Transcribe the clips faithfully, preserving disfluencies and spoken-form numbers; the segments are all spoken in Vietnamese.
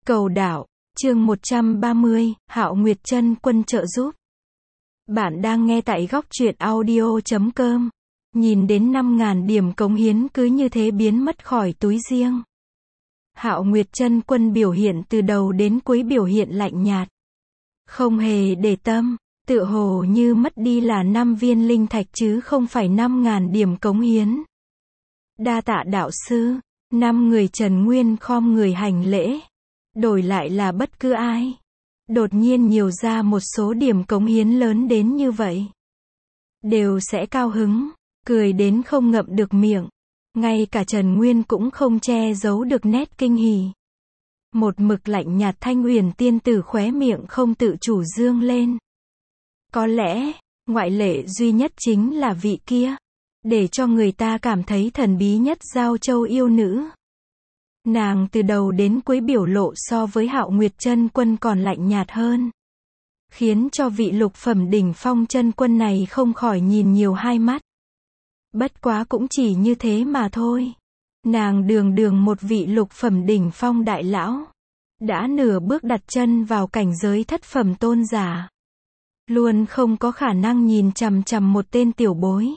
Cầu đạo, chương một trăm ba mươi, Hạo Nguyệt Chân Quân trợ giúp. Bạn đang nghe tại góc truyện audio chấm com. Nhìn đến năm ngàn điểm cống hiến cứ như thế biến mất khỏi túi riêng. Hạo Nguyệt Chân Quân biểu hiện từ đầu đến cuối biểu hiện lạnh nhạt. Không hề để tâm, tựa hồ như mất đi là năm viên linh thạch chứ không phải năm ngàn điểm cống hiến. Đa tạ đạo sư, năm người Trần Nguyên khom người hành lễ. Đổi lại là bất cứ ai. Đột nhiên nhiều ra một số điểm cống hiến lớn đến như vậy. Đều sẽ cao hứng, cười đến không ngậm được miệng. Ngay cả Trần Nguyên cũng không che giấu được nét kinh hỉ. Một mực lạnh nhạt Thanh Huyền tiên tử khóe miệng không tự chủ dương lên. Có lẽ, ngoại lệ duy nhất chính là vị kia. Để cho người ta cảm thấy thần bí nhất Giao Châu yêu nữ. Nàng từ đầu đến cuối biểu lộ so với Hạo Nguyệt Chân Quân còn lạnh nhạt hơn. Khiến cho vị lục phẩm đỉnh phong chân quân này không khỏi nhìn nhiều hai mắt. Bất quá cũng chỉ như thế mà thôi. Nàng đường đường một vị lục phẩm đỉnh phong đại lão. Đã nửa bước đặt chân vào cảnh giới thất phẩm tôn giả. Luôn không có khả năng nhìn chằm chằm một tên tiểu bối.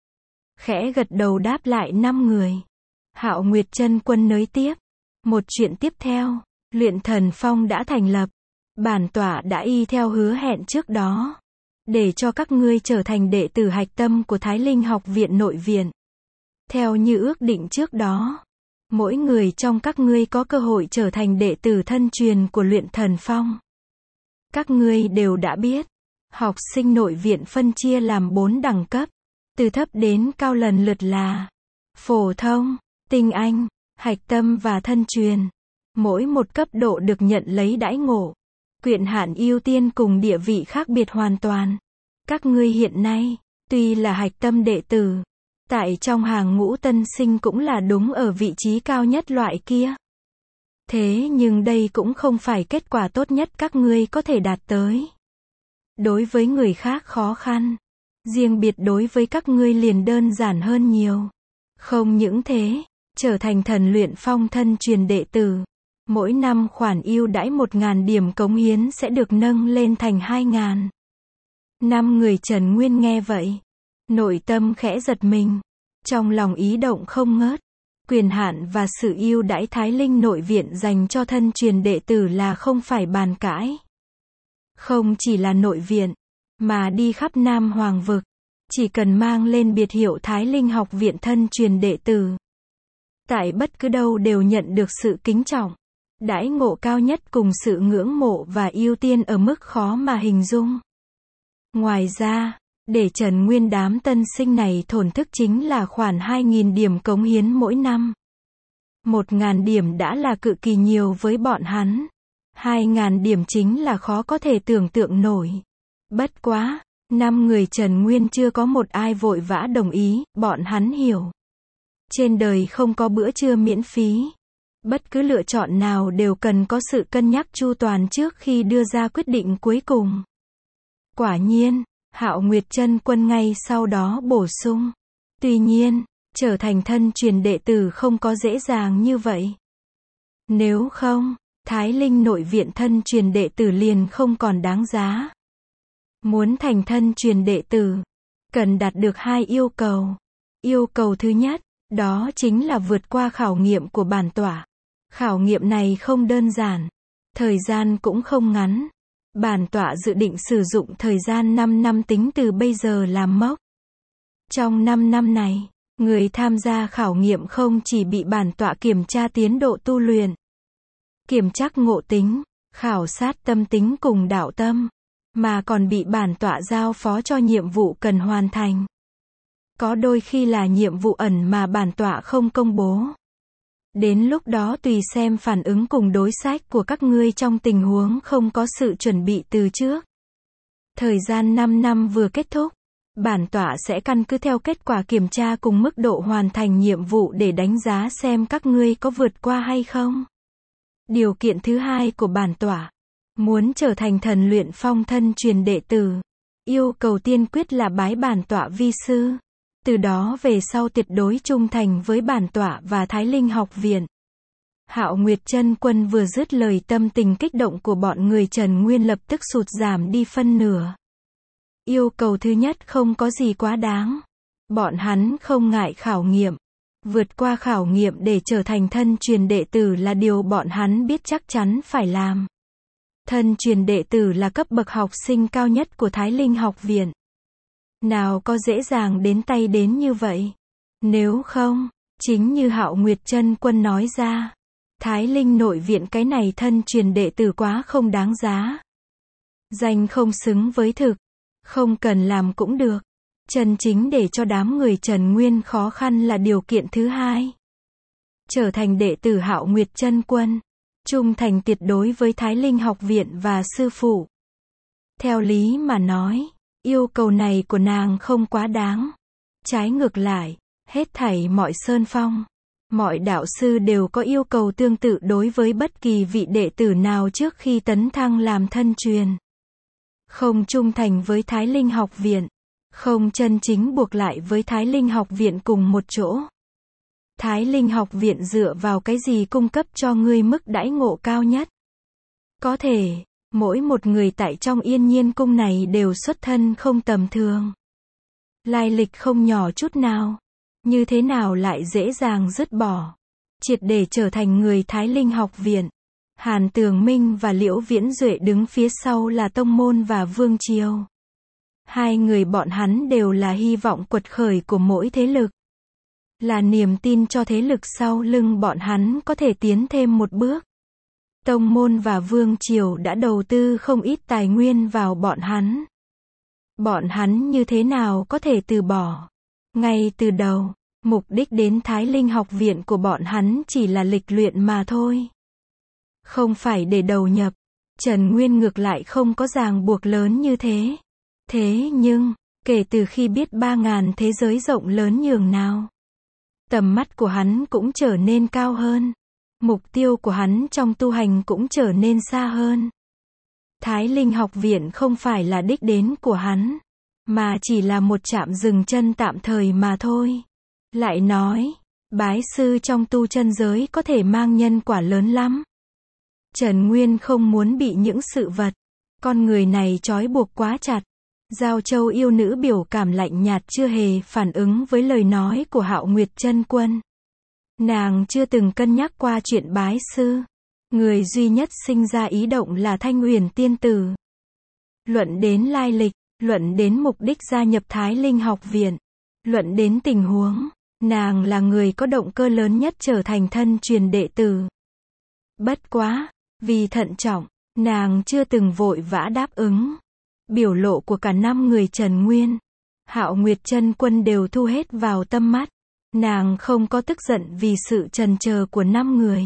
Khẽ gật đầu đáp lại năm người. Hạo Nguyệt Chân Quân nối tiếp. Một chuyện tiếp theo, luyện thần phong đã thành lập. Bản tọa đã y theo hứa hẹn trước đó. Để cho các ngươi trở thành đệ tử hạch tâm của Thái Linh học viện nội viện. Theo như ước định trước đó. Mỗi người trong các ngươi có cơ hội trở thành đệ tử thân truyền của luyện thần phong. Các ngươi đều đã biết. Học sinh nội viện phân chia làm bốn đẳng cấp. Từ thấp đến cao lần lượt là phổ thông, tinh anh, hạch tâm và thân truyền. Mỗi một cấp độ được nhận lấy đãi ngộ, quyền hạn ưu tiên cùng địa vị khác biệt hoàn toàn. Các ngươi hiện nay, tuy là hạch tâm đệ tử, tại trong hàng ngũ tân sinh cũng là đúng ở vị trí cao nhất loại kia. Thế nhưng đây cũng không phải kết quả tốt nhất các ngươi có thể đạt tới. Đối với người khác khó khăn, riêng biệt đối với các ngươi liền đơn giản hơn nhiều. Không những thế, trở thành thần luyện phong thân truyền đệ tử. Mỗi năm khoản ưu đãi một ngàn điểm cống hiến sẽ được nâng lên thành hai ngàn. Năm người Trần Nguyên nghe vậy. Nội tâm khẽ giật mình. Trong lòng ý động không ngớt. Quyền hạn và sự ưu đãi Thái Linh nội viện dành cho thân truyền đệ tử là không phải bàn cãi. Không chỉ là nội viện, mà đi khắp Nam Hoàng vực. Chỉ cần mang lên biệt hiệu Thái Linh học viện thân truyền đệ tử. Tại bất cứ đâu đều nhận được sự kính trọng, đãi ngộ cao nhất cùng sự ngưỡng mộ và ưu tiên ở mức khó mà hình dung. Ngoài ra, để Trần Nguyên đám tân sinh này thổn thức chính là khoản hai nghìn điểm cống hiến mỗi năm. một nghìn điểm đã là cực kỳ nhiều với bọn hắn. hai nghìn điểm chính là khó có thể tưởng tượng nổi. Bất quá, năm người Trần Nguyên chưa có một ai vội vã đồng ý, bọn hắn hiểu. Trên đời không có bữa trưa miễn phí. Bất cứ lựa chọn nào đều cần có sự cân nhắc chu toàn trước khi đưa ra quyết định cuối cùng. Quả nhiên, Hạo Nguyệt Chân Quân ngay sau đó bổ sung. Tuy nhiên, trở thành thân truyền đệ tử không có dễ dàng như vậy. Nếu không, Thái Linh nội viện thân truyền đệ tử liền không còn đáng giá. Muốn thành thân truyền đệ tử, cần đạt được hai yêu cầu. Yêu cầu thứ nhất, đó chính là vượt qua khảo nghiệm của bản tọa. Khảo nghiệm này không đơn giản, thời gian cũng không ngắn. Bản tọa dự định sử dụng thời gian năm năm tính từ bây giờ làm mốc. Trong năm năm này, người tham gia khảo nghiệm không chỉ bị bản tọa kiểm tra tiến độ tu luyện, kiểm tra ngộ tính, khảo sát tâm tính cùng đạo tâm, mà còn bị bản tọa giao phó cho nhiệm vụ cần hoàn thành. Có đôi khi là nhiệm vụ ẩn mà bản tọa không công bố. Đến lúc đó tùy xem phản ứng cùng đối sách của các ngươi trong tình huống không có sự chuẩn bị từ trước. Thời gian năm năm vừa kết thúc, bản tọa sẽ căn cứ theo kết quả kiểm tra cùng mức độ hoàn thành nhiệm vụ để đánh giá xem các ngươi có vượt qua hay không. Điều kiện thứ hai của bản tọa, muốn trở thành thần luyện phong thân truyền đệ tử, yêu cầu tiên quyết là bái bản tọa vi sư. Từ đó về sau tuyệt đối trung thành với bản tọa và Thái Linh học viện. Hạo Nguyệt Chân Quân vừa dứt lời, tâm tình kích động của bọn người Trần Nguyên lập tức sụt giảm đi phân nửa. Yêu cầu thứ nhất không có gì quá đáng. Bọn hắn không ngại khảo nghiệm. Vượt qua khảo nghiệm để trở thành thân truyền đệ tử là điều bọn hắn biết chắc chắn phải làm. Thân truyền đệ tử là cấp bậc học sinh cao nhất của Thái Linh học viện. Nào có dễ dàng đến tay đến như vậy. Nếu không, chính như Hạo Nguyệt Chân Quân nói ra, Thái Linh nội viện cái này thân truyền đệ tử quá không đáng giá. Danh không xứng với thực. Không cần làm cũng được. Chân chính để cho đám người Trần Nguyên khó khăn là điều kiện thứ hai. Trở thành đệ tử Hạo Nguyệt Chân Quân. Trung thành tuyệt đối với Thái Linh học viện và sư phụ. Theo lý mà nói, yêu cầu này của nàng không quá đáng. Trái ngược lại, hết thảy mọi sơn phong, mọi đạo sư đều có yêu cầu tương tự đối với bất kỳ vị đệ tử nào trước khi tấn thăng làm thân truyền. Không trung thành với Thái Linh học viện, không chân chính buộc lại với Thái Linh học viện cùng một chỗ. Thái Linh học viện dựa vào cái gì cung cấp cho ngươi mức đãi ngộ cao nhất? Có thể, mỗi một người tại trong Yên Nhiên cung này đều xuất thân không tầm thường. Lai lịch không nhỏ chút nào. Như thế nào lại dễ dàng dứt bỏ? Triệt để trở thành người Thái Linh học viện. Hàn Tường Minh và Liễu Viễn Duệ đứng phía sau là Tông Môn và Vương Triều. Hai người bọn hắn đều là hy vọng quật khởi của mỗi thế lực. Là niềm tin cho thế lực sau lưng bọn hắn có thể tiến thêm một bước. Tông Môn và Vương Triều đã đầu tư không ít tài nguyên vào bọn hắn. Bọn hắn như thế nào có thể từ bỏ? Ngay từ đầu, mục đích đến Thái Linh học viện của bọn hắn chỉ là lịch luyện mà thôi. Không phải để đầu nhập. Trần Nguyên ngược lại không có ràng buộc lớn như thế. Thế nhưng, kể từ khi biết ba ngàn thế giới rộng lớn nhường nào, tầm mắt của hắn cũng trở nên cao hơn. Mục tiêu của hắn trong tu hành cũng trở nên xa hơn. Thái Linh học viện không phải là đích đến của hắn, mà chỉ là một trạm dừng chân tạm thời mà thôi. Lại nói, bái sư trong tu chân giới có thể mang nhân quả lớn lắm. Trần Nguyên không muốn bị những sự vật, con người này trói buộc quá chặt. Giao Châu yêu nữ biểu cảm lạnh nhạt chưa hề phản ứng với lời nói của Hạo Nguyệt Chân Quân. Nàng chưa từng cân nhắc qua chuyện bái sư. Người duy nhất sinh ra ý động là Thanh Huyền tiên tử. Luận đến lai lịch, luận đến mục đích gia nhập Thái Linh học viện, luận đến tình huống, nàng là người có động cơ lớn nhất trở thành thân truyền đệ tử. Bất quá, vì thận trọng, nàng chưa từng vội vã đáp ứng. Biểu lộ của cả năm người Trần Nguyên, Hạo Nguyệt Chân Quân đều thu hết vào tâm mắt. Nàng không có tức giận vì sự trần chờ của năm người.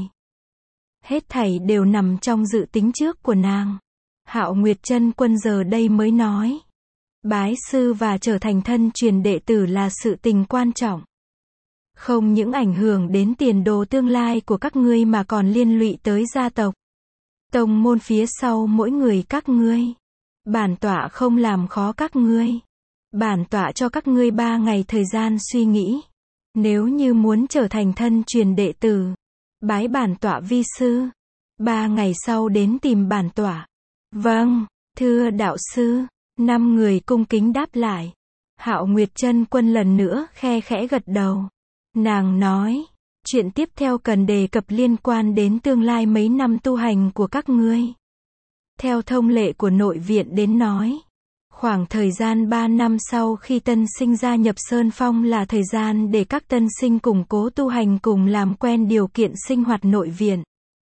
Hết thảy đều nằm trong dự tính trước của nàng. Hạo Nguyệt Chân Quân giờ đây mới nói, bái sư và trở thành thân truyền đệ tử là sự tình quan trọng. Không những ảnh hưởng đến tiền đồ tương lai của các ngươi mà còn liên lụy tới gia tộc, tông môn phía sau mỗi người các ngươi. Bản tọa không làm khó các ngươi. Bản tọa cho các ngươi ba ngày thời gian suy nghĩ. Nếu như muốn trở thành thân truyền đệ tử, bái bản tọa vi sư. Ba ngày sau đến tìm bản tọa. Vâng, thưa đạo sư. Năm người cung kính đáp lại. Hạo Nguyệt Chân Quân lần nữa khe khẽ gật đầu. Nàng nói, chuyện tiếp theo cần đề cập liên quan đến tương lai mấy năm tu hành của các ngươi. Theo thông lệ của nội viện đến nói, khoảng thời gian ba năm sau khi tân sinh gia nhập Sơn Phong là thời gian để các tân sinh củng cố tu hành cùng làm quen điều kiện sinh hoạt nội viện.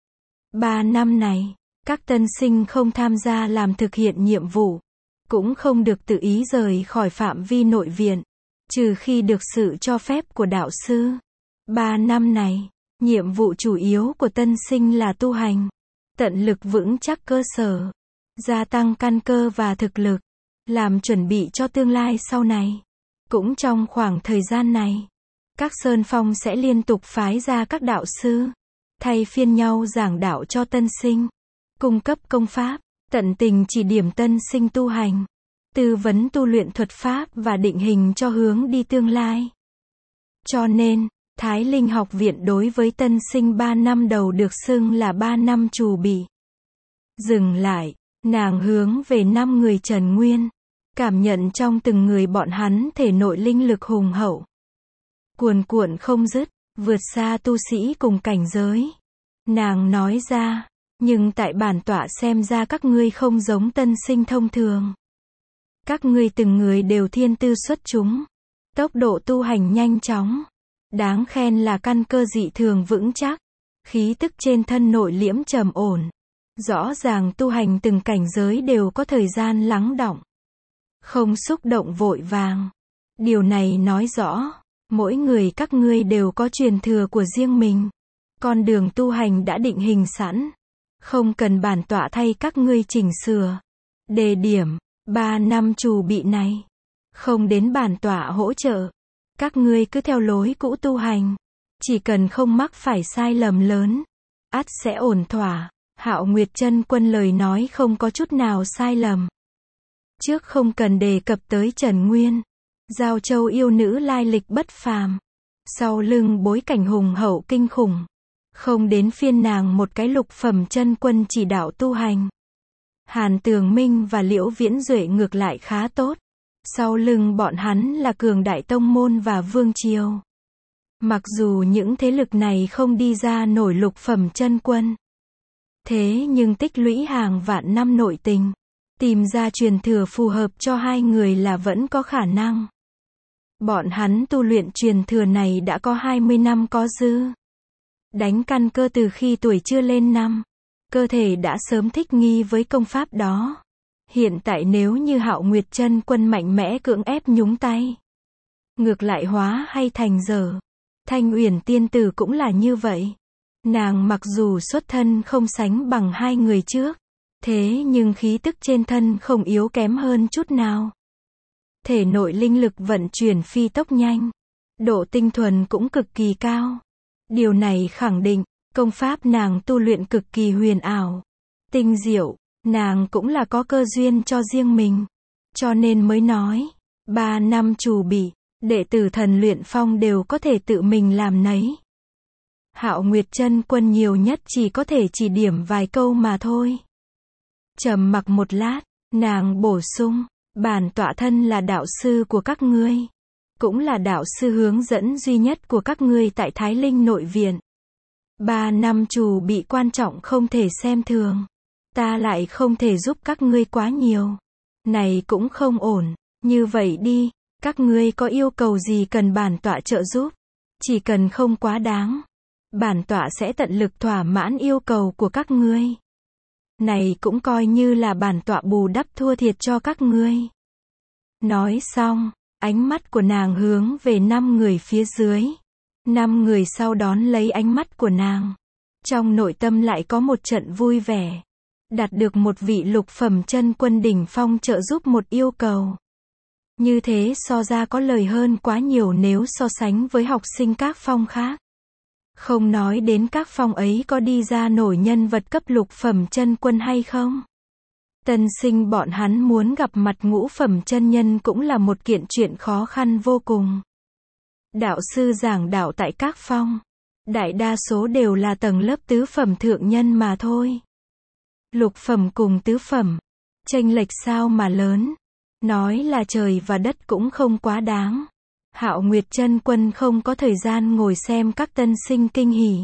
Ba năm này, các tân sinh không tham gia làm thực hiện nhiệm vụ, cũng không được tự ý rời khỏi phạm vi nội viện, trừ khi được sự cho phép của đạo sư. Ba năm này, nhiệm vụ chủ yếu của tân sinh là tu hành, tận lực vững chắc cơ sở, gia tăng căn cơ và thực lực, làm chuẩn bị cho tương lai sau này. Cũng trong khoảng thời gian này, các sơn phong sẽ liên tục phái ra các đạo sư, thay phiên nhau giảng đạo cho tân sinh, cung cấp công pháp, tận tình chỉ điểm tân sinh tu hành, tư vấn tu luyện thuật pháp và định hình cho hướng đi tương lai. Cho nên, Thái Linh học viện đối với tân sinh ba năm đầu được xưng là ba năm trù bị. Dừng lại, nàng hướng về năm người Trần Nguyên, cảm nhận trong từng người bọn hắn thể nội linh lực hùng hậu. Cuồn cuộn không dứt, vượt xa tu sĩ cùng cảnh giới. Nàng nói ra, nhưng tại bản tọa xem ra các ngươi không giống tân sinh thông thường. Các ngươi từng người đều thiên tư xuất chúng, tốc độ tu hành nhanh chóng. Đáng khen là căn cơ dị thường vững chắc, khí tức trên thân nội liễm trầm ổn. Rõ ràng tu hành từng cảnh giới đều có thời gian lắng đọng, không xúc động vội vàng. Điều này nói rõ, mỗi người các ngươi đều có truyền thừa của riêng mình. Con đường tu hành đã định hình sẵn, không cần bản tọa thay các ngươi chỉnh sửa. Đề điểm, ba năm trù bị này, không đến bản tọa hỗ trợ. Các ngươi cứ theo lối cũ tu hành, chỉ cần không mắc phải sai lầm lớn, ắt sẽ ổn thỏa. Hạo Nguyệt Chân Quân lời nói không có chút nào sai lầm. Trước không cần đề cập tới Trần Nguyên, Giao Châu yêu nữ lai lịch bất phàm, sau lưng bối cảnh hùng hậu kinh khủng, không đến phiên nàng một cái lục phẩm chân quân chỉ đạo tu hành. Hàn Tường Minh và Liễu Viễn Duệ ngược lại khá tốt. Sau lưng bọn hắn là cường đại tông môn và vương triều. Mặc dù những thế lực này không đi ra nổi lục phẩm chân quân, thế nhưng tích lũy hàng vạn năm nội tình, tìm ra truyền thừa phù hợp cho hai người là vẫn có khả năng. Bọn hắn tu luyện truyền thừa này đã có hai mươi năm có dư. Đánh căn cơ từ khi tuổi chưa lên năm, cơ thể đã sớm thích nghi với công pháp đó. Hiện tại nếu như Hạo Nguyệt Chân Quân mạnh mẽ cưỡng ép nhúng tay, ngược lại hóa hay thành dở. Thanh Uyển tiên tử cũng là như vậy. Nàng mặc dù xuất thân không sánh bằng hai người trước, thế nhưng khí tức trên thân không yếu kém hơn chút nào. Thể nội linh lực vận chuyển phi tốc nhanh, độ tinh thuần cũng cực kỳ cao. Điều này khẳng định, công pháp nàng tu luyện cực kỳ huyền ảo, tinh diệu. Nàng cũng là có cơ duyên cho riêng mình, cho nên mới nói, ba năm trù bị, đệ tử thần luyện phong đều có thể tự mình làm nấy. Hạo Nguyệt Chân Quân nhiều nhất chỉ có thể chỉ điểm vài câu mà thôi. Trầm mặc một lát, nàng bổ sung, bản tọa thân là đạo sư của các ngươi, cũng là đạo sư hướng dẫn duy nhất của các ngươi tại Thái Linh nội viện. Ba năm trù bị quan trọng không thể xem thường. Ta lại không thể giúp các ngươi quá nhiều. Này cũng không ổn. Như vậy đi, các ngươi có yêu cầu gì cần bản tọa trợ giúp? Chỉ cần không quá đáng, bản tọa sẽ tận lực thỏa mãn yêu cầu của các ngươi. Này cũng coi như là bản tọa bù đắp thua thiệt cho các ngươi. Nói xong, ánh mắt của nàng hướng về năm người phía dưới. Năm người sau đón lấy ánh mắt của nàng. Trong nội tâm lại có một trận vui vẻ. Đạt được một vị lục phẩm chân quân đỉnh phong trợ giúp một yêu cầu. Như thế so ra có lời hơn quá nhiều nếu so sánh với học sinh các phong khác. Không nói đến các phong ấy có đi ra nổi nhân vật cấp lục phẩm chân quân hay không. Tân sinh bọn hắn muốn gặp mặt ngũ phẩm chân nhân cũng là một kiện chuyện khó khăn vô cùng. Đạo sư giảng đạo tại các phong, đại đa số đều là tầng lớp tứ phẩm thượng nhân mà thôi. Lục phẩm cùng tứ phẩm, chênh lệch sao mà lớn. Nói là trời và đất cũng không quá đáng. Hạo Nguyệt Chân Quân không có thời gian ngồi xem các tân sinh kinh hỉ.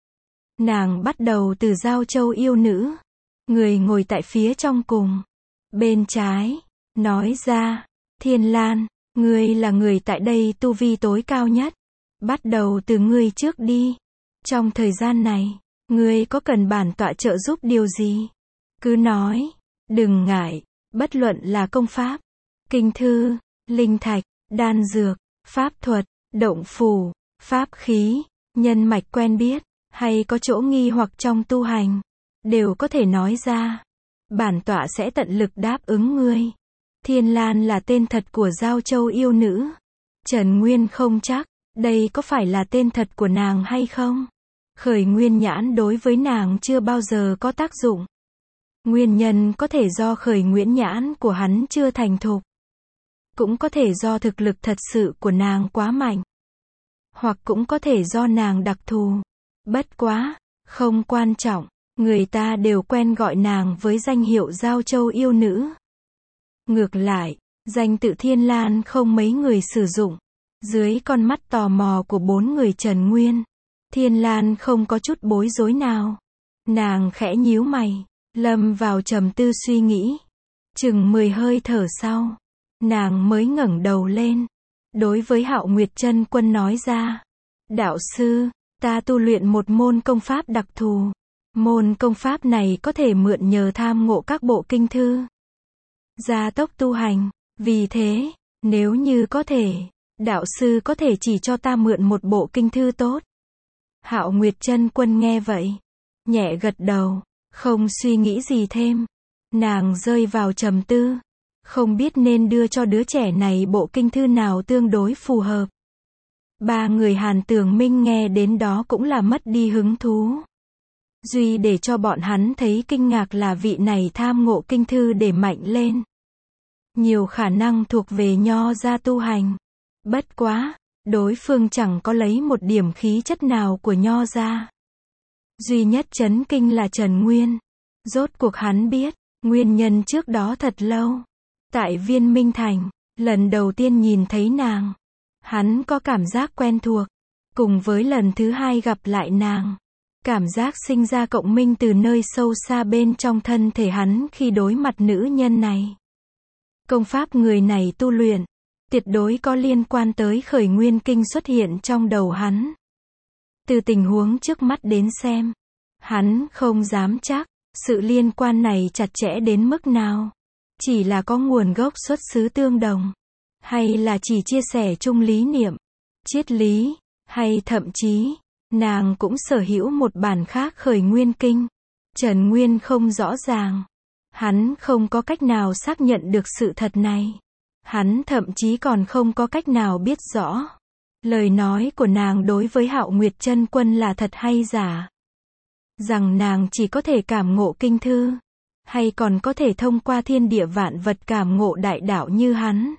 Nàng bắt đầu từ Giao Châu yêu nữ, người ngồi tại phía trong cùng, bên trái, nói ra, Thiên Lan, ngươi là người tại đây tu vi tối cao nhất. Bắt đầu từ ngươi trước đi. Trong thời gian này, ngươi có cần bản tọa trợ giúp điều gì? Cứ nói, đừng ngại, bất luận là công pháp, kinh thư, linh thạch, đan dược, pháp thuật, động phù, pháp khí, nhân mạch quen biết, hay có chỗ nghi hoặc trong tu hành, đều có thể nói ra. Bản tọa sẽ tận lực đáp ứng ngươi. Thiên Lan là tên thật của Giao Châu yêu nữ. Trần Nguyên không chắc, đây có phải là tên thật của nàng hay không? Khởi nguyên nhãn đối với nàng chưa bao giờ có tác dụng. Nguyên nhân có thể do khởi nguyên nhãn của hắn chưa thành thục. Cũng có thể do thực lực thật sự của nàng quá mạnh. hoặc cũng có thể do nàng đặc thù. Bất quá, không quan trọng, người ta đều quen gọi nàng với danh hiệu Giao Châu yêu nữ. Ngược lại, danh tự Thiên Lan không mấy người sử dụng. Dưới con mắt tò mò của bốn người Trần Nguyên, Thiên Lan không có chút bối rối nào. Nàng khẽ nhíu mày, lâm vào trầm tư suy nghĩ. Chừng mười hơi thở sau, nàng mới ngẩng đầu lên, đối với Hạo Nguyệt Chân Quân nói ra: "Đạo sư, ta tu luyện một môn công pháp đặc thù. Môn công pháp này có thể mượn nhờ tham ngộ các bộ kinh thư, gia tốc tu hành. Vì thế, nếu như có thể, đạo sư có thể chỉ cho ta mượn một bộ kinh thư tốt." Hạo Nguyệt Chân Quân nghe vậy, nhẹ gật đầu, không suy nghĩ gì thêm. Nàng rơi vào trầm tư, không biết nên đưa cho đứa trẻ này bộ kinh thư nào tương đối phù hợp. Ba người Hàn Tường Minh nghe đến đó cũng là mất đi hứng thú. Duy để cho bọn hắn thấy kinh ngạc là vị này tham ngộ kinh thư để mạnh lên. Nhiều khả năng thuộc về nho gia tu hành. Bất quá, đối phương chẳng có lấy một điểm khí chất nào của nho gia. Duy nhất chấn kinh là Trần Nguyên. Rốt cuộc hắn biết, nguyên nhân trước đó thật lâu. Tại Viên Minh Thành, lần đầu tiên nhìn thấy nàng, hắn có cảm giác quen thuộc. Cùng với lần thứ hai gặp lại nàng, cảm giác sinh ra cộng minh từ nơi sâu xa bên trong thân thể hắn khi đối mặt nữ nhân này. Công pháp người này tu luyện, tuyệt đối có liên quan tới khởi nguyên kinh xuất hiện trong đầu hắn. Từ tình huống trước mắt đến xem, hắn không dám chắc, sự liên quan này chặt chẽ đến mức nào. Chỉ là có nguồn gốc xuất xứ tương đồng, hay là chỉ chia sẻ chung lý niệm, triết lý, hay thậm chí, nàng cũng sở hữu một bản khác khởi nguyên kinh. Trần Nguyên không rõ ràng. Hắn không có cách nào xác nhận được sự thật này. Hắn thậm chí còn không có cách nào biết rõ lời nói của nàng đối với Hạo Nguyệt Chân Quân là thật hay giả. Rằng nàng chỉ có thể cảm ngộ kinh thư, hay còn có thể thông qua thiên địa vạn vật cảm ngộ đại đạo như hắn.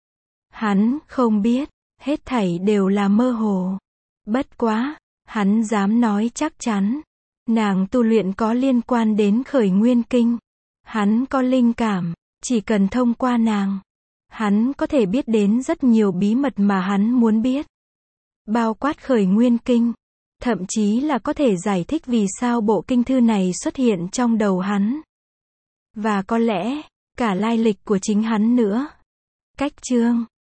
Hắn không biết, hết thảy đều là mơ hồ. Bất quá, hắn dám nói chắc chắn, nàng tu luyện có liên quan đến khởi nguyên kinh. Hắn có linh cảm, chỉ cần thông qua nàng, hắn có thể biết đến rất nhiều bí mật mà hắn muốn biết. Bao quát khởi nguyên kinh, thậm chí là có thể giải thích vì sao bộ kinh thư này xuất hiện trong đầu hắn. Và có lẽ, cả lai lịch của chính hắn nữa. Cách chương